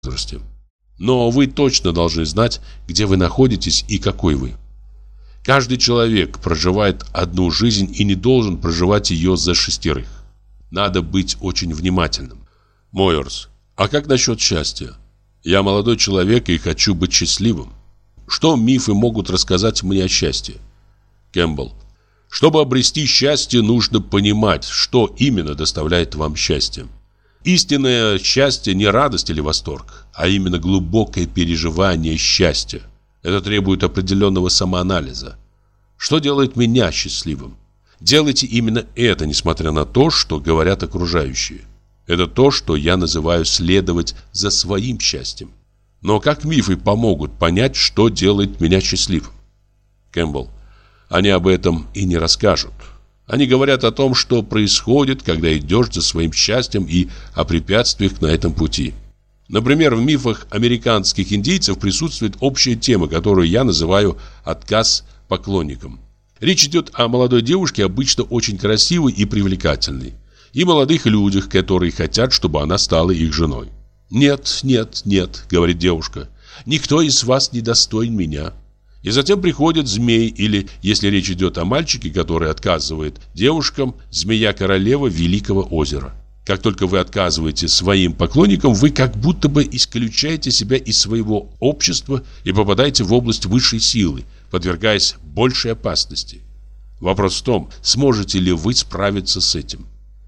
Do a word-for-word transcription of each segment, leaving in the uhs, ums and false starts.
возрасте. Но вы точно должны знать, где вы находитесь и какой вы. Каждый человек проживает одну жизнь и не должен проживать ее за шестерых. Надо быть очень внимательным. Мойерс, а как насчет счастья? Я молодой человек и хочу быть счастливым. Что мифы могут рассказать мне о счастье? Кэмпбелл. Чтобы обрести счастье, нужно понимать, что именно доставляет вам счастье. Истинное счастье не радость или восторг, а именно глубокое переживание счастья. Это требует определенного самоанализа. Что делает меня счастливым? Делайте именно это, несмотря на то, что говорят окружающие. Это то, что я называю следовать за своим счастьем. Но как мифы помогут понять, что делает меня счастливым? Кэмпбелл. Они об этом и не расскажут. Они говорят о том, что происходит, когда идешь за своим счастьем, и о препятствиях на этом пути. Например, в мифах американских индейцев присутствует общая тема, которую я называю «отказ поклонникам». Речь идет о молодой девушке, обычно очень красивой и привлекательной, и молодых людях, которые хотят, чтобы она стала их женой. «Нет, нет, нет», — говорит девушка, — «никто из вас не достоин меня». И затем приходит змей, или, если речь идет о мальчике, который отказывает девушкам, змея-королева Великого озера. Как только вы отказываете своим поклонникам, вы как будто бы исключаете себя из своего общества и попадаете в область высшей силы, подвергаясь большей опасности. Вопрос в том, сможете ли вы справиться с этим.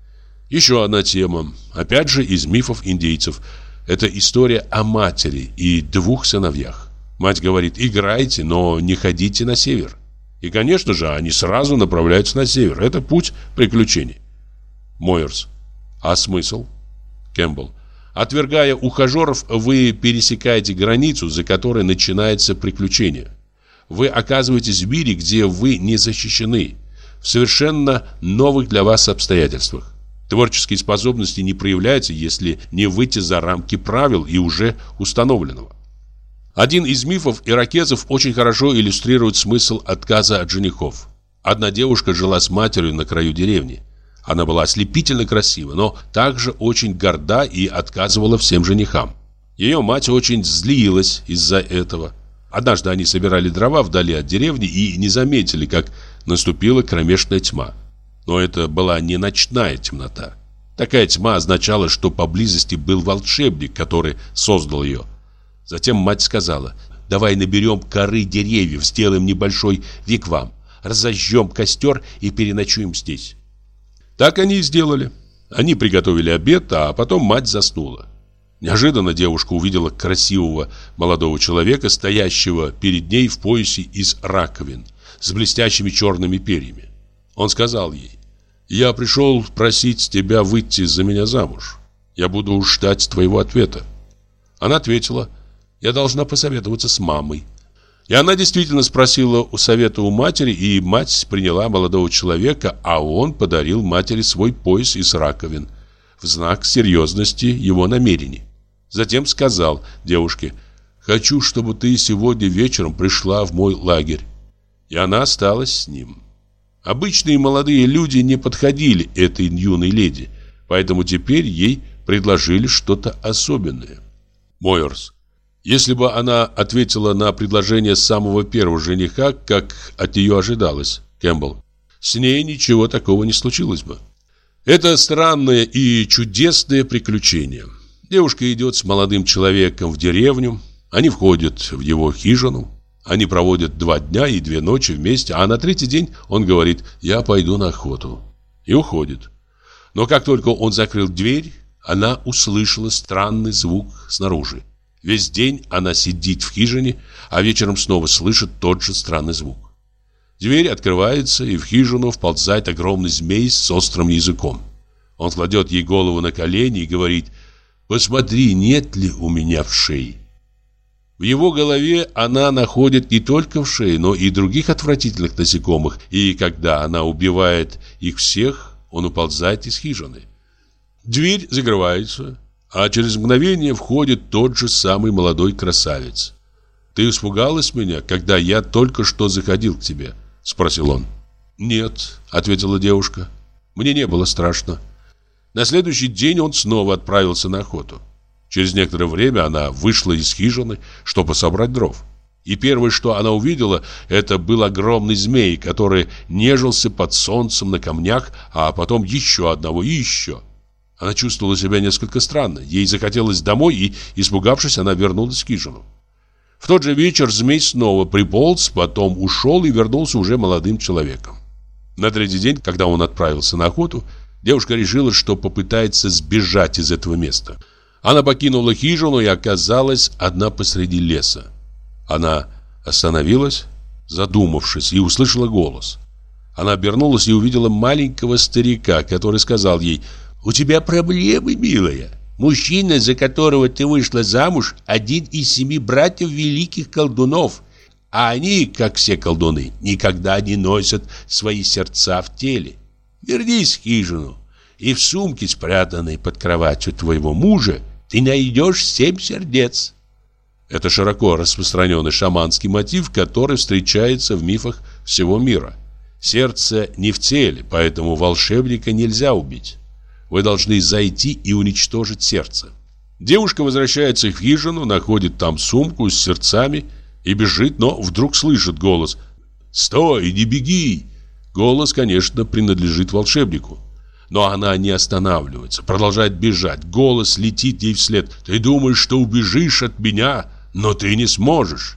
Еще одна тема, опять же из мифов индейцев. Это история о матери и двух сыновьях. Мать говорит: играйте, но не ходите на север. И, конечно же, они сразу направляются на север. Это путь приключений. Мойерс. А смысл? Кэмпбелл. Отвергая ухажеров, вы пересекаете границу, за которой начинается приключение. Вы оказываетесь в мире, где вы не защищены, в совершенно новых для вас обстоятельствах. Творческие способности не проявляются, если не выйти за рамки правил и уже установленного. Один из мифов иракезов очень хорошо иллюстрирует смысл отказа от женихов. Одна девушка жила с матерью на краю деревни. Она была ослепительно красива, но также очень горда и отказывала всем женихам. Ее мать очень злилась из-за этого. Однажды они собирали дрова вдали от деревни и не заметили, как наступила кромешная тьма. Но это была не ночная темнота. Такая тьма означала, что поблизости был волшебник, который создал ее. Затем мать сказала: «Давай наберем коры деревьев, сделаем небольшой вигвам, разожжем костер и переночуем здесь». Так они и сделали. Они приготовили обед, а потом мать заснула. Неожиданно девушка увидела красивого молодого человека, стоящего перед ней в поясе из раковин, с блестящими черными перьями. Он сказал ей: «Я пришел просить тебя выйти за меня замуж. Я буду ждать твоего ответа». Она ответила: «Я должна посоветоваться с мамой». И она действительно спросила у совета у матери, и мать приняла молодого человека, а он подарил матери свой пояс из раковин в знак серьезности его намерений. Затем сказал девушке: «Хочу, чтобы ты сегодня вечером пришла в мой лагерь». И она осталась с ним. Обычные молодые люди не подходили этой юной леди, поэтому теперь ей предложили что-то особенное. Мойерс. Если бы она ответила на предложение самого первого жениха, как от нее ожидалось, Кэмпбелл, с ней ничего такого не случилось бы. Это странное и чудесное приключение. Девушка идет с молодым человеком в деревню, они входят в его хижину, они проводят два дня и две ночи вместе, а на третий день он говорит: «Я пойду на охоту», и уходит. Но как только он закрыл дверь, она услышала странный звук снаружи. Весь день она сидит в хижине, а вечером снова слышит тот же странный звук. Дверь открывается, и в хижину вползает огромный змей с острым языком. Он кладет ей голову на колени и говорит: «Посмотри, нет ли у меня вшей». В его голове она находит не только вшей, но и других отвратительных насекомых, и когда она убивает их всех, он уползает из хижины. Дверь закрывается, а через мгновение входит тот же самый молодой красавец. «Ты испугалась меня, когда я только что заходил к тебе?» — спросил он. «Нет», — ответила девушка, — «мне не было страшно». На следующий день он снова отправился на охоту. Через некоторое время она вышла из хижины, чтобы собрать дров. И первое, что она увидела, это был огромный змей, который нежился под солнцем на камнях, а потом еще одного и еще. Она чувствовала себя несколько странно. Ей захотелось домой, и, испугавшись, она вернулась в хижину. В тот же вечер змей снова приполз, потом ушел и вернулся уже молодым человеком. На третий день, когда он отправился на охоту, девушка решила, что попытается сбежать из этого места. Она покинула хижину и оказалась одна посреди леса. Она остановилась, задумавшись, и услышала голос. Она обернулась и увидела маленького старика, который сказал ей: «У тебя проблемы, милая. Мужчина, за которого ты вышла замуж, один из семи братьев великих колдунов. А они, как все колдуны, никогда не носят свои сердца в теле. Вернись в хижину, и в сумке, спрятанной под кроватью твоего мужа, ты найдешь семь сердец». Это широко распространенный шаманский мотив, который встречается в мифах всего мира. Сердце не в теле, поэтому волшебника нельзя убить. Вы должны зайти и уничтожить сердце. Девушка возвращается в хижину, находит там сумку с сердцами и бежит, но вдруг слышит голос: «Стой, не беги!» Голос, конечно, принадлежит волшебнику. Но она не останавливается, продолжает бежать. Голос летит ей вслед: «Ты думаешь, что убежишь от меня, но ты не сможешь».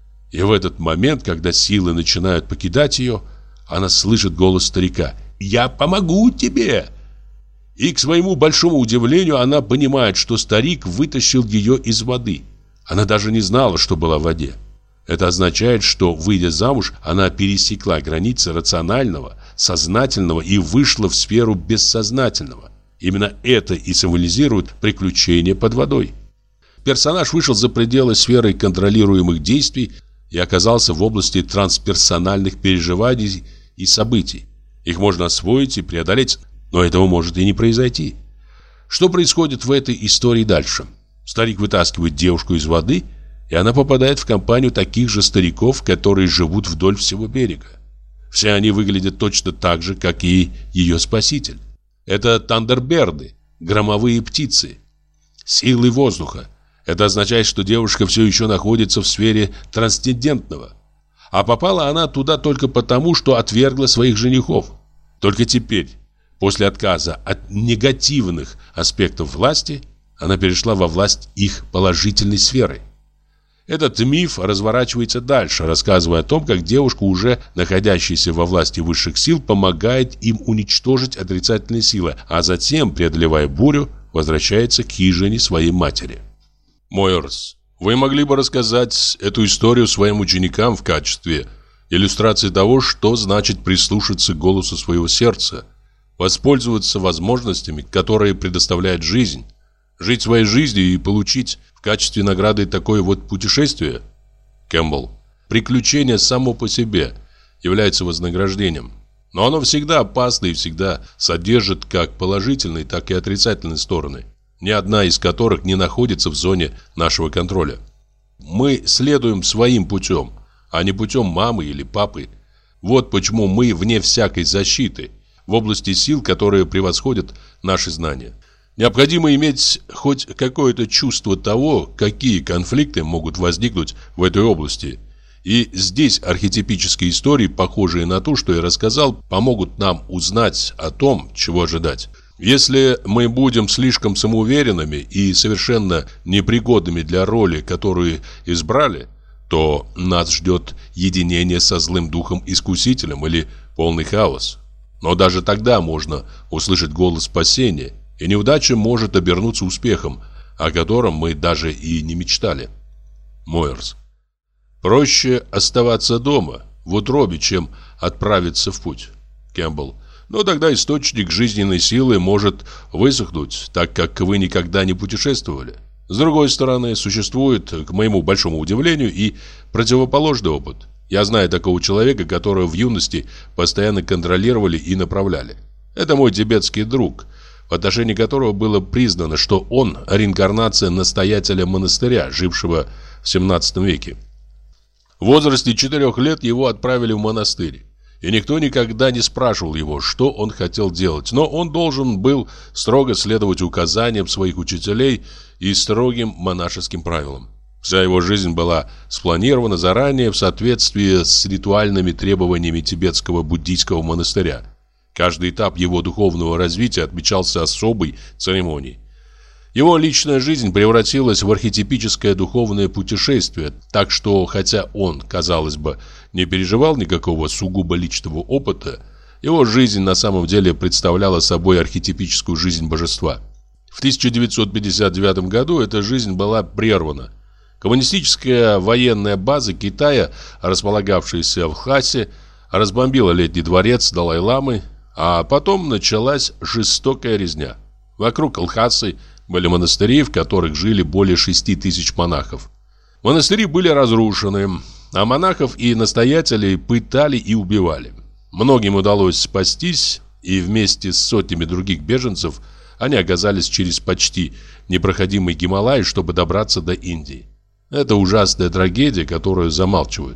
И в этот момент, когда силы начинают покидать ее, она слышит голос старика: «Я помогу тебе!» И к своему большому удивлению она понимает, что старик вытащил ее из воды. Она даже не знала, что была в воде. Это означает, что, выйдя замуж, она пересекла границы рационального, сознательного и вышла в сферу бессознательного. Именно это и символизирует приключение под водой. Персонаж вышел за пределы сферы контролируемых действий и оказался в области трансперсональных переживаний и событий. Их можно освоить и преодолеть, но этого может и не произойти. Что происходит в этой истории дальше? Старик вытаскивает девушку из воды, и она попадает в компанию таких же стариков, которые живут вдоль всего берега. Все они выглядят точно так же, как и ее спаситель. Это тандерберды, громовые птицы, силы воздуха. Это означает, что девушка все еще находится в сфере трансцендентного. А попала она туда только потому, что отвергла своих женихов. Только теперь, после отказа от негативных аспектов власти, она перешла во власть их положительной сферы. Этот миф разворачивается дальше, рассказывая о том, как девушка, уже находящаяся во власти высших сил, помогает им уничтожить отрицательные силы, а затем, преодолевая бурю, возвращается к хижине своей матери. Мойерс, вы могли бы рассказать эту историю своим ученикам в качестве иллюстрации того, что значит прислушаться к голосу своего сердца, воспользоваться возможностями, которые предоставляет жизнь, жить своей жизнью и получить в качестве награды такое вот путешествие? Кэмпбелл. Приключение само по себе является вознаграждением, но оно всегда опасно и всегда содержит как положительные, так и отрицательные стороны, ни одна из которых не находится в зоне нашего контроля. Мы следуем своим путем, а не путем мамы или папы. Вот почему мы вне всякой защиты, в области сил, которые превосходят наши знания. Необходимо иметь хоть какое-то чувство того, какие конфликты могут возникнуть в этой области. И здесь архетипические истории, похожие на то, что я рассказал, помогут нам узнать о том, чего ожидать. Если мы будем слишком самоуверенными и совершенно непригодными для роли, которую избрали, то нас ждет единение со злым духом-искусителем или полный хаос. Но даже тогда можно услышать голос спасения, и неудача может обернуться успехом, о котором мы даже и не мечтали. Мойерс. Проще оставаться дома, в утробе, чем отправиться в путь. Кэмпбелл. Но тогда источник жизненной силы может высохнуть, так как вы никогда не путешествовали. С другой стороны, существует, к моему большому удивлению, и противоположный опыт. Я знаю такого человека, которого в юности постоянно контролировали и направляли. Это мой тибетский друг, в отношении которого было признано, что он реинкарнация настоятеля монастыря, жившего в семнадцатом веке. В возрасте четырех лет его отправили в монастырь. и никто никогда не спрашивал его, что он хотел делать, но он должен был строго следовать указаниям своих учителей и строгим монашеским правилам. Вся его жизнь была спланирована заранее в соответствии с ритуальными требованиями тибетского буддийского монастыря. Каждый этап его духовного развития отмечался особой церемонией. Его личная жизнь превратилась в архетипическое духовное путешествие, так что, хотя он, казалось бы, не переживал никакого сугубо личного опыта, его жизнь на самом деле представляла собой архетипическую жизнь божества. В тысяча девятьсот пятьдесят девятом году эта жизнь была прервана. Коммунистическая военная база Китая, располагавшаяся в Лхасе, разбомбила Летний дворец Далай-ламы, а потом началась жестокая резня. Вокруг Лхасы были монастыри, в которых жили более шести тысяч монахов. Монастыри были разрушены, а монахов и настоятелей пытали и убивали. Многим удалось спастись, и вместе с сотнями других беженцев они оказались через почти непроходимый Гималай, чтобы добраться до Индии. Это ужасная трагедия, которую замалчивают.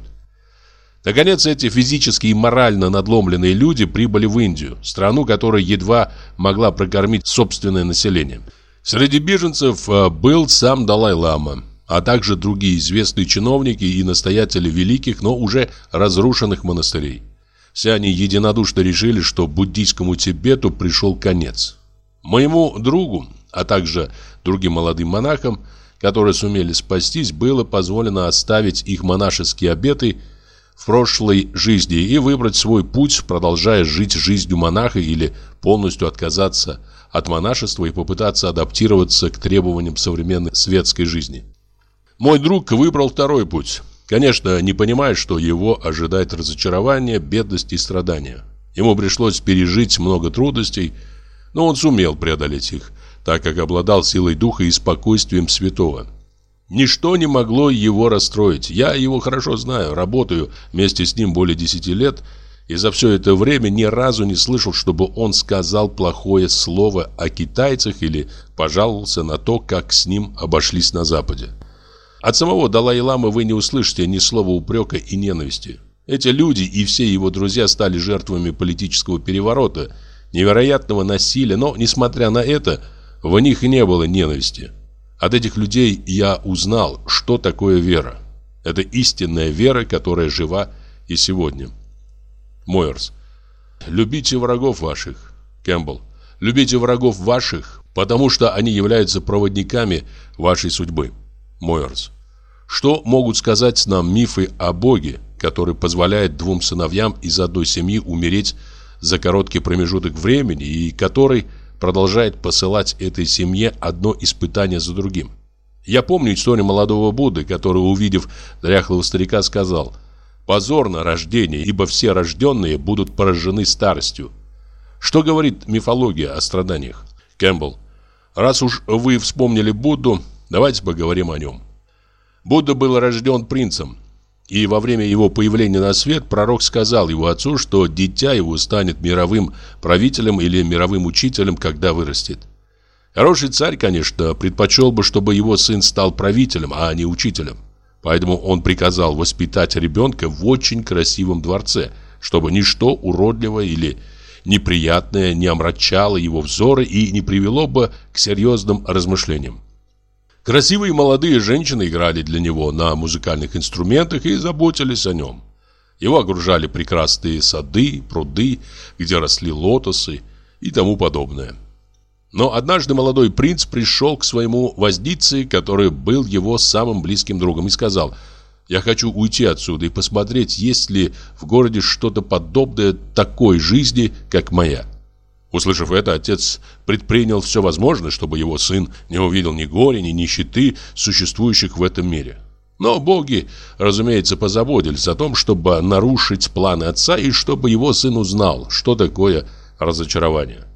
Наконец, эти физически и морально надломленные люди прибыли в Индию, страну, которая едва могла прокормить собственное население. Среди беженцев был сам Далай-лама, а также другие известные чиновники и настоятели великих, но уже разрушенных монастырей. Все они единодушно решили, что буддийскому Тибету пришел конец. Моему другу, а также другим молодым монахам, которые сумели спастись, было позволено оставить их монашеские обеты в прошлой жизни и выбрать свой путь, продолжая жить жизнью монаха или полностью отказаться от монашества и попытаться адаптироваться к требованиям современной светской жизни. Мой друг выбрал второй путь, конечно, не понимая, что его ожидает разочарование, бедность и страдания. Ему пришлось пережить много трудностей, но он сумел преодолеть их, так как обладал силой духа и спокойствием святого. Ничто не могло его расстроить. Я его хорошо знаю, работаю вместе с ним более десяти лет, и за все это время ни разу не слышал, чтобы он сказал плохое слово о китайцах или пожаловался на то, как с ним обошлись на Западе. От самого Далай-ламы вы не услышите ни слова упрека и ненависти. Эти люди и все его друзья стали жертвами политического переворота, невероятного насилия, но, несмотря на это, в них не было ненависти. От этих людей я узнал, что такое вера. Это истинная вера, которая жива и сегодня. Мойерс. Любите врагов ваших. Кэмпбелл. Любите врагов ваших, потому что они являются проводниками вашей судьбы. Мойерс. Что могут сказать нам мифы о Боге, который позволяет двум сыновьям из одной семьи умереть за короткий промежуток времени и который продолжает посылать этой семье одно испытание за другим? Я помню историю молодого Будды, который, увидев дряхлого старика, сказал: «Позорно рождение, ибо все рожденные будут поражены старостью». Что говорит мифология о страданиях? Кэмпбелл. Раз уж вы вспомнили Будду, давайте поговорим о нем. Будда был рожден принцем, и во время его появления на свет пророк сказал его отцу, что дитя его станет мировым правителем или мировым учителем, когда вырастет. Хороший царь, конечно, предпочел бы, чтобы его сын стал правителем, а не учителем. Поэтому он приказал воспитать ребенка в очень красивом дворце, чтобы ничто уродливое или неприятное не омрачало его взоры и не привело бы к серьезным размышлениям. Красивые молодые женщины играли для него на музыкальных инструментах и заботились о нем. Его окружали прекрасные сады, пруды, где росли лотосы и тому подобное. Но однажды молодой принц пришел к своему вознице, который был его самым близким другом, и сказал: «Я хочу уйти отсюда и посмотреть, есть ли в городе что-то подобное такой жизни, как моя». Услышав это, отец предпринял все возможное, чтобы его сын не увидел ни горя, ни нищеты, существующих в этом мире. Но боги, разумеется, позаботились о том, чтобы нарушить планы отца и чтобы его сын узнал, что такое разочарование.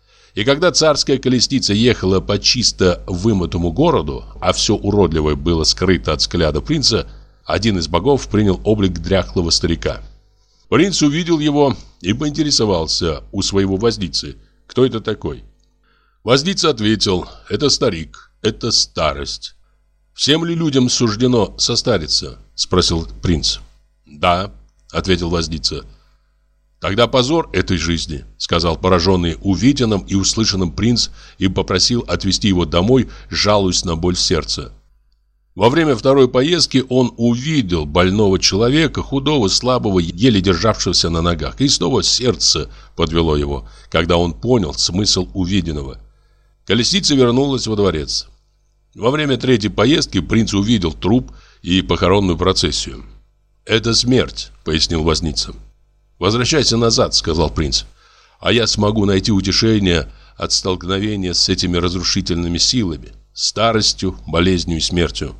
И когда царская колесница ехала по чисто вымытому городу, а все уродливое было скрыто от взгляда принца, один из богов принял облик дряхлого старика. Принц увидел его и поинтересовался у своего возницы, кто это такой. Возница ответил: «Это старик, это старость». «Всем ли людям суждено состариться?» — спросил принц. «Да», — ответил возница. «Тогда позор этой жизни», — сказал пораженный увиденным и услышанным принц и попросил отвезти его домой, жалуясь на боль в сердце. Во время второй поездки он увидел больного человека, худого, слабого, еле державшегося на ногах, и снова сердце подвело его, когда он понял смысл увиденного. Колесница вернулась во дворец. Во время третьей поездки принц увидел труп и похоронную процессию. «Это смерть», — пояснил возница. «Возвращайся назад», — сказал принц, — «а я смогу найти утешение от столкновения с этими разрушительными силами, старостью, болезнью и смертью».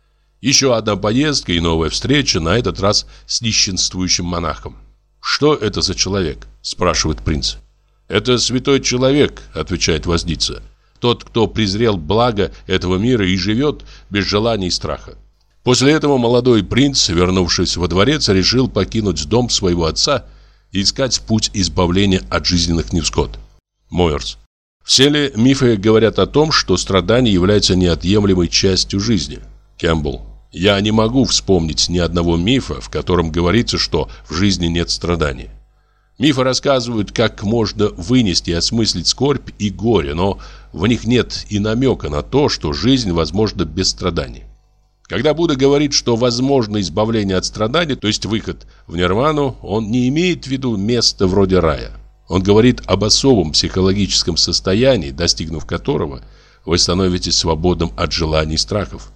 Еще одна поездка и новая встреча, на этот раз с нищенствующим монахом. «Что это за человек?» – спрашивает принц. «Это святой человек», – отвечает возница. «Тот, кто презрел благо этого мира и живет без желаний и страха». После этого молодой принц, вернувшись во дворец, решил покинуть дом своего отца и искать путь избавления от жизненных невзгод. Мойерс. Все ли мифы говорят о том, что страдания являются неотъемлемой частью жизни? Кэмпбелл. Я не могу вспомнить ни одного мифа, в котором говорится, что в жизни нет страданий. Мифы рассказывают, как можно вынести и осмыслить скорбь и горе, но в них нет и намека на то, что жизнь возможна без страданий. Когда Будда говорит, что возможно избавление от страданий, то есть выход в нирвану, он не имеет в виду место вроде рая. Он говорит об особом психологическом состоянии, достигнув которого вы становитесь свободным от желаний и страхов.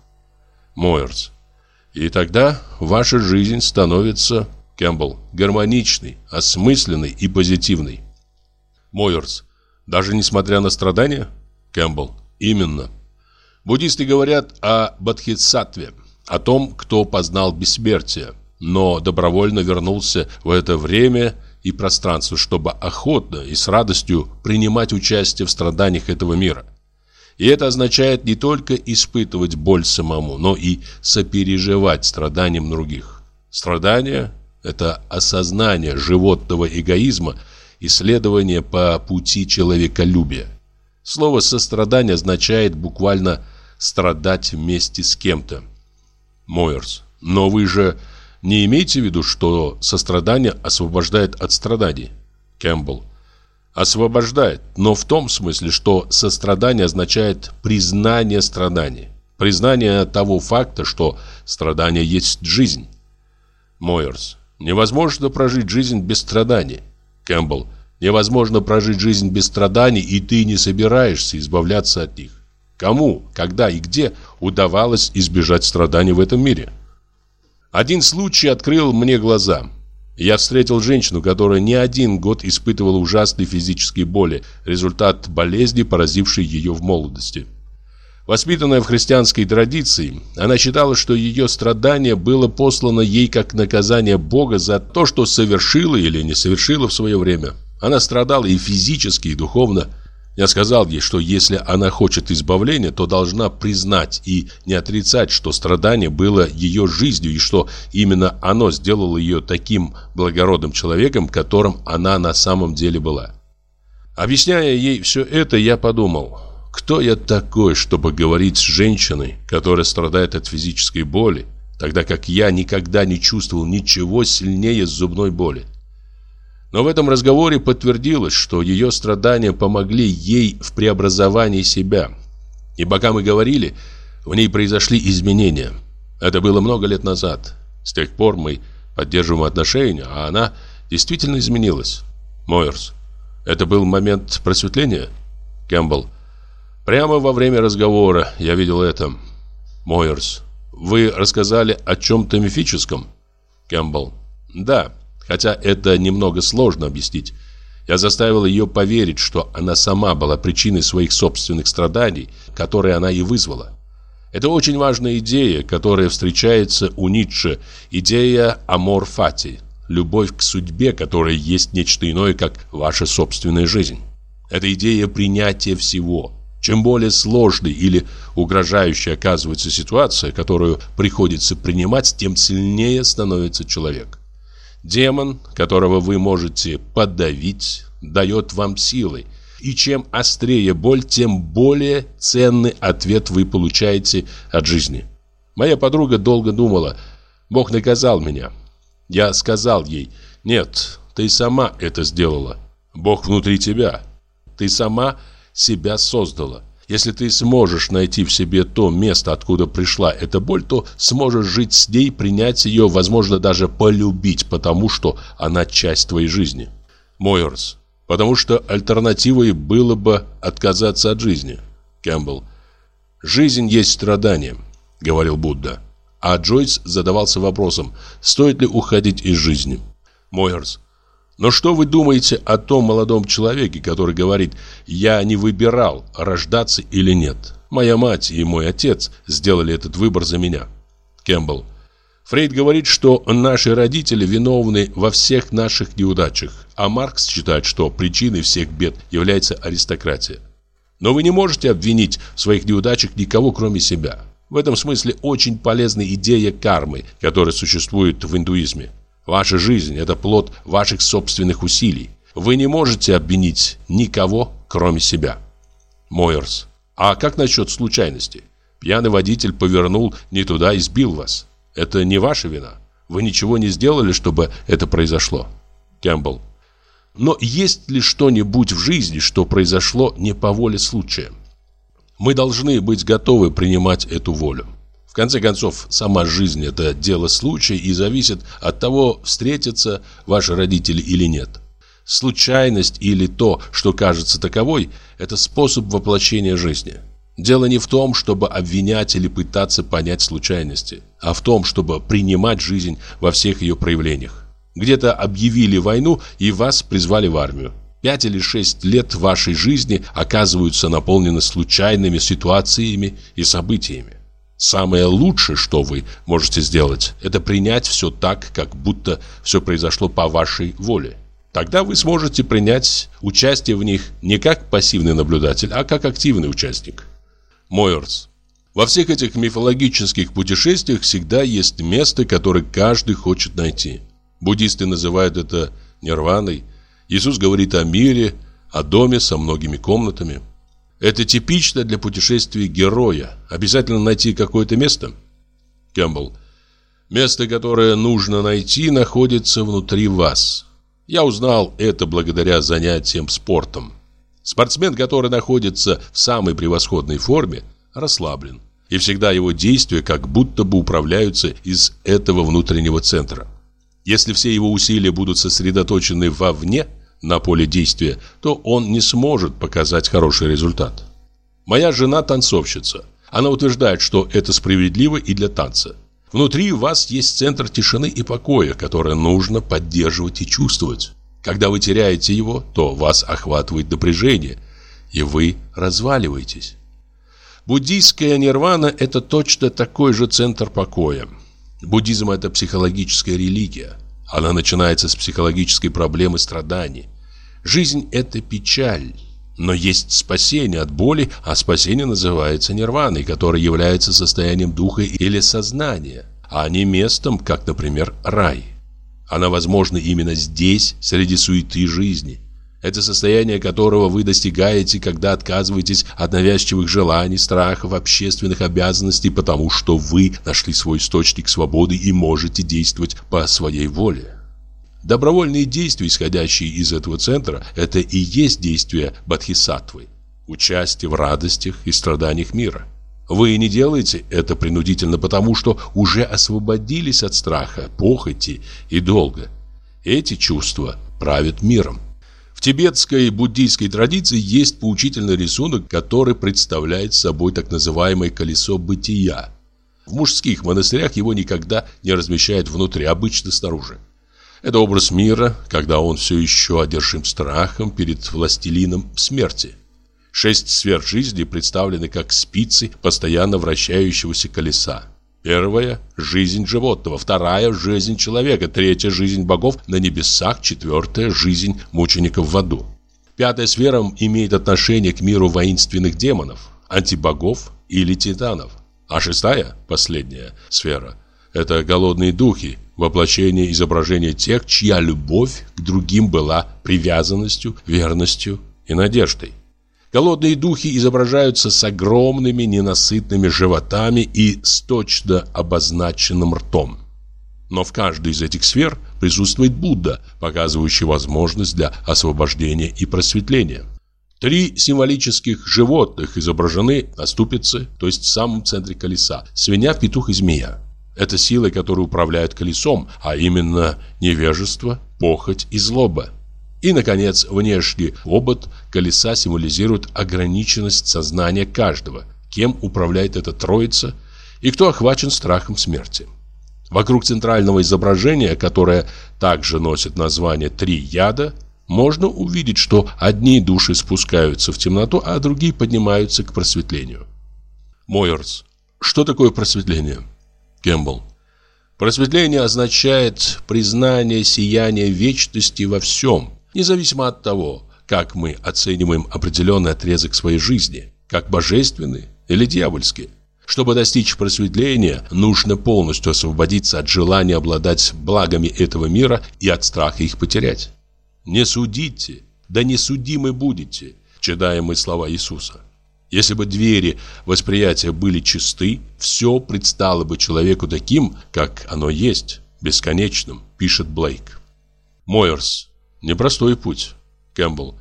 Мойерс. И тогда ваша жизнь становится, Кэмпбелл, гармоничной, осмысленной и позитивной. Мойерс. Даже несмотря на страдания? Кэмпбелл. Именно. Буддисты говорят о бодхисаттве, о том, кто познал бессмертие, но добровольно вернулся в это время и пространство, чтобы охотно и с радостью принимать участие в страданиях этого мира. И это означает не только испытывать боль самому, но и сопереживать страданиям других. Страдания – это осознание животного эгоизма и следование по пути человеколюбия. Слово «сострадание» означает буквально «страдать вместе с кем-то». Мойерс. Но вы же не имеете в виду, что сострадание освобождает от страданий? Кэмпбелл. Освобождает, но в том смысле, что сострадание означает признание страданий. Признание того факта, что страдание есть жизнь. Мойерс. Невозможно прожить жизнь без страданий. Кэмпбелл. Невозможно прожить жизнь без страданий, и ты не собираешься избавляться от них. Кому, когда и где удавалось избежать страданий в этом мире? Один случай открыл мне глаза. Я встретил женщину, которая не один год испытывала ужасные физические боли, результат болезни, поразившей ее в молодости. Воспитанная в христианской традиции, она считала, что ее страдание было послано ей как наказание Бога за то, что совершила или не совершила в свое время. Она страдала и физически, и духовно. Я сказал ей, что если она хочет избавления, то должна признать и не отрицать, что страдание было ее жизнью, и что именно оно сделало ее таким благородным человеком, которым она на самом деле была. Объясняя ей все это, я подумал, кто я такой, чтобы говорить с женщиной, которая страдает от физической боли, тогда как я никогда не чувствовал ничего сильнее зубной боли. Но в этом разговоре подтвердилось, что ее страдания помогли ей в преобразовании себя. И пока мы говорили, в ней произошли изменения. Это было много лет назад. С тех пор мы поддерживаем отношения, а она действительно изменилась. Мойерс. Это был момент просветления? Кэмпбелл. Прямо во время разговора я видел это. Мойерс. Вы рассказали о чем-то мифическом? Кэмпбелл. Да. Хотя это немного сложно объяснить. Я заставил ее поверить, что она сама была причиной своих собственных страданий, которые она и вызвала. Это очень важная идея, которая встречается у Ницше. Идея «amor fati» – любовь к судьбе, которая есть нечто иное, как ваша собственная жизнь. Это идея принятия всего. Чем более сложной или угрожающей оказывается ситуация, которую приходится принимать, тем сильнее становится человек. Демон, которого вы можете подавить, дает вам силы. И чем острее боль, тем более ценный ответ вы получаете от жизни. Моя подруга долго думала: Бог наказал меня. Я сказал ей: нет, ты сама это сделала. Бог внутри тебя. Ты сама себя создала. Если ты сможешь найти в себе то место, откуда пришла эта боль, то сможешь жить с ней, принять ее, возможно, даже полюбить, потому что она часть твоей жизни. Мойерс. Потому что альтернативой было бы отказаться от жизни. Кэмпбелл. Жизнь есть страдание, говорил Будда. А Джойс задавался вопросом, стоит ли уходить из жизни. Мойерс. Но что вы думаете о том молодом человеке, который говорит: «Я не выбирал, рождаться или нет. Моя мать и мой отец сделали этот выбор за меня». Кэмпбелл. Фрейд говорит, что наши родители виновны во всех наших неудачах, а Маркс считает, что причиной всех бед является аристократия. Но вы не можете обвинить в своих неудачах никого, кроме себя. В этом смысле очень полезна идея кармы, которая существует в индуизме. Ваша жизнь – это плод ваших собственных усилий. Вы не можете обвинить никого, кроме себя. Мойерс. А как насчет случайности? Пьяный водитель повернул не туда и сбил вас. Это не ваша вина. Вы ничего не сделали, чтобы это произошло. Кэмпбелл. Но есть ли что-нибудь в жизни, что произошло не по воле случая? Мы должны быть готовы принимать эту волю. В конце концов, сама жизнь – это дело случая и зависит от того, встретятся ваши родители или нет. Случайность или то, что кажется таковой – это способ воплощения жизни. Дело не в том, чтобы обвинять или пытаться понять случайности, а в том, чтобы принимать жизнь во всех ее проявлениях. Где-то объявили войну и вас призвали в армию. Пять или шесть лет вашей жизни оказываются наполнены случайными ситуациями и событиями. Самое лучшее, что вы можете сделать, это принять все так, как будто все произошло по вашей воле. Тогда вы сможете принять участие в них не как пассивный наблюдатель, а как активный участник. Мойерс. Во всех этих мифологических путешествиях всегда есть место, которое каждый хочет найти. Буддисты называют это нирваной. Иисус говорит о мире, о доме со многими комнатами. Это типично для путешествий героя. Обязательно найти какое-то место? Кэмпбелл. Место, которое нужно найти, находится внутри вас. Я узнал это благодаря занятиям спортом. Спортсмен, который находится в самой превосходной форме, расслаблен. И всегда его действия как будто бы управляются из этого внутреннего центра. Если все его усилия будут сосредоточены вовне, на поле действия, то он не сможет показать хороший результат. Моя жена танцовщица. Она утверждает, что это справедливо и для танца. Внутри вас есть центр тишины и покоя, который нужно поддерживать и чувствовать. Когда вы теряете его, то вас охватывает напряжение, и вы разваливаетесь. Буддийская нирвана – это точно такой же центр покоя. Буддизм – это психологическая религия. Она начинается с психологической проблемы страданий. Жизнь – это печаль, но есть спасение от боли, а спасение называется нирваной, которое является состоянием духа или сознания, а не местом, как, например, рай. Она возможна именно здесь, среди суеты жизни. Это состояние, которого вы достигаете, когда отказываетесь от навязчивых желаний, страхов, общественных обязанностей, потому что вы нашли свой источник свободы и можете действовать по своей воле. Добровольные действия, исходящие из этого центра, это и есть действия бодхисаттвы, участие в радостях и страданиях мира. Вы не делаете это принудительно, потому что уже освободились от страха, похоти и долга. Эти чувства правят миром. В тибетской буддийской традиции есть поучительный рисунок, который представляет собой так называемое колесо бытия. В мужских монастырях его никогда не размещают внутри, обычно снаружи. Это образ мира, когда он все еще одержим страхом перед властелином смерти. Шесть сфер жизни представлены как спицы постоянно вращающегося колеса. Первая – жизнь животного, вторая – жизнь человека, третья – жизнь богов на небесах, четвертая – жизнь мучеников в аду. Пятая сфера имеет отношение к миру воинственных демонов, антибогов или титанов. А шестая, последняя сфера – это голодные духи, воплощение изображения тех, чья любовь к другим была привязанностью, верностью и надеждой. Голодные духи изображаются с огромными ненасытными животами и с точно обозначенным ртом. Но в каждой из этих сфер присутствует Будда, показывающий возможность для освобождения и просветления. Три символических животных изображены на ступице, то есть в самом центре колеса: свинья, петух и змея. Это силы, которые управляют колесом, а именно невежество, похоть и злоба. И, наконец, внешний обод колеса символизирует ограниченность сознания каждого, кем управляет эта троица и кто охвачен страхом смерти. Вокруг центрального изображения, которое также носит название «Три яда», можно увидеть, что одни души спускаются в темноту, а другие поднимаются к просветлению. Мойерс. Что такое просветление? Кэмпбелл. Просветление означает признание сияния вечности во всем, независимо от того, как мы оцениваем определенный отрезок своей жизни, как божественный или дьявольский. Чтобы достичь просветления, нужно полностью освободиться от желания обладать благами этого мира и от страха их потерять. «Не судите, да не судимы будете», читаем мы слова Иисуса. Если бы двери восприятия были чисты, все предстало бы человеку таким, как оно есть, бесконечным, пишет Блейк. Мойерс. Непростой путь. Кэмпбелл.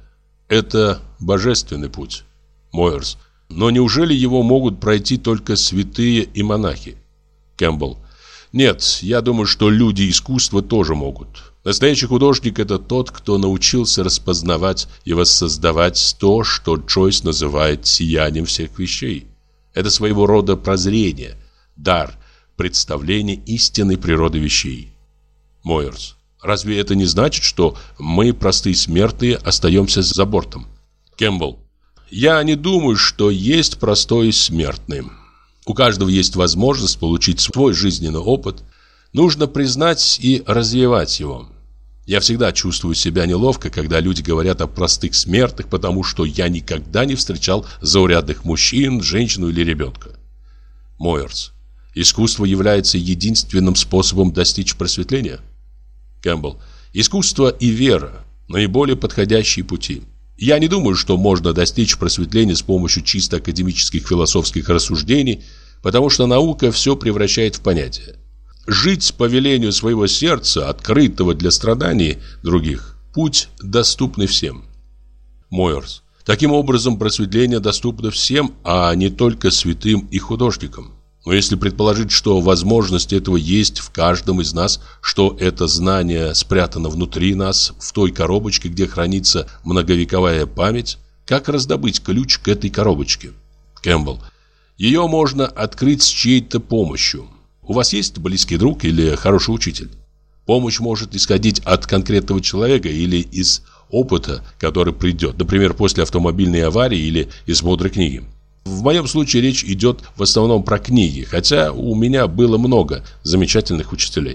Это божественный путь. Мойерс. Но неужели его могут пройти только святые и монахи? Кэмпбелл. Нет, я думаю, что люди искусства тоже могут. Настоящий художник – это тот, кто научился распознавать и воссоздавать то, что Джойс называет сиянием всех вещей. Это своего рода прозрение, дар, представление истинной природы вещей. Мойерс. Разве это не значит, что мы, простые смертные, остаемся за бортом? Кэмпбелл. Я не думаю, что есть простой смертный. У каждого есть возможность получить свой жизненный опыт. Нужно признать и развивать его. Я всегда чувствую себя неловко, когда люди говорят о простых смертных, потому что я никогда не встречал заурядных мужчин, женщину или ребенка. Мойерс. Искусство является единственным способом достичь просветления? Кэмпбелл. Искусство и вера – наиболее подходящие пути. Я не думаю, что можно достичь просветления с помощью чисто академических философских рассуждений, потому что наука все превращает в понятие. Жить по велению своего сердца, открытого для страданий других, путь, доступный всем. Мойерс. Таким образом, просветление доступно всем, а не только святым и художникам. Но если предположить, что возможность этого есть в каждом из нас, что это знание спрятано внутри нас, в той коробочке, где хранится многовековая память, как раздобыть ключ к этой коробочке? Кэмпбелл. Ее можно открыть с чьей-то помощью. У вас есть близкий друг или хороший учитель? Помощь может исходить от конкретного человека или из опыта, который придет, например, после автомобильной аварии или из мудрой книги. В моем случае речь идет в основном про книги, хотя у меня было много замечательных учителей.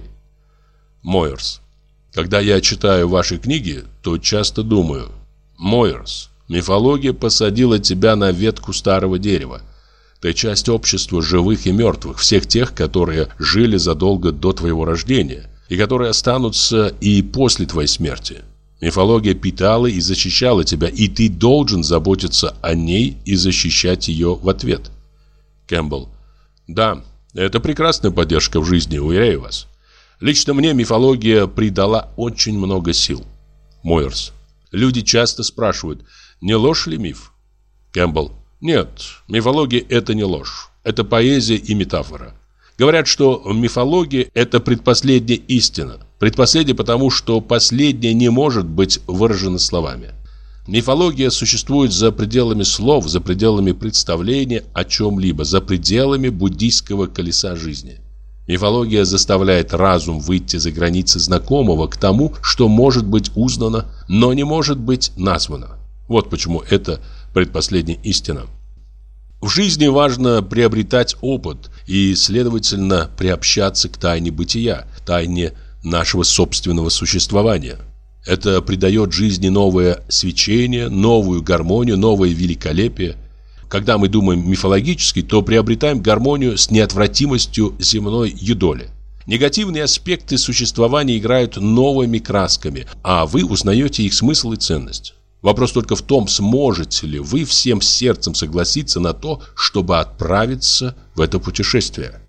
Мойерс. Когда я читаю ваши книги, то часто думаю: Мойерс, мифология посадила тебя на ветку старого дерева. Ты часть общества живых и мертвых, всех тех, которые жили задолго до твоего рождения и которые останутся и после твоей смерти. Мифология питала и защищала тебя, и ты должен заботиться о ней и защищать ее в ответ. Кэмпбелл. Да, это прекрасная поддержка в жизни, уверяю вас. Лично мне мифология придала очень много сил. Мойерс. Люди часто спрашивают, не ложь ли миф? Кэмпбелл. Нет, мифология – это не ложь. Это поэзия и метафора. Говорят, что мифология – это предпоследняя истина. Предпоследняя, потому что последняя не может быть выражена словами. Мифология существует за пределами слов, за пределами представления о чем-либо, за пределами буддийского колеса жизни. Мифология заставляет разум выйти за границы знакомого к тому, что может быть узнано, но не может быть названо. Вот почему это предпоследняя истина. В жизни важно приобретать опыт и, следовательно, приобщаться к тайне бытия, тайне нашего собственного существования. Это придает жизни новое свечение, новую гармонию, новое великолепие. Когда мы думаем мифологически, то приобретаем гармонию с неотвратимостью земной юдоли. Негативные аспекты существования играют новыми красками, а вы узнаете их смысл и ценность. Вопрос только в том, сможете ли вы всем сердцем согласиться на то, чтобы отправиться в это путешествие.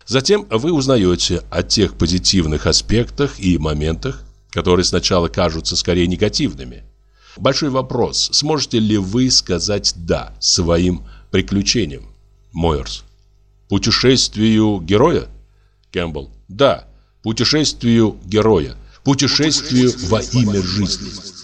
Затем вы узнаете о тех позитивных аспектах и моментах, которые сначала кажутся скорее негативными. Большой вопрос: сможете ли вы сказать «да» своим приключениям? Мойерс. Путешествию героя? Кэмпбелл. Да, путешествию героя. Путешествию во имя жизни.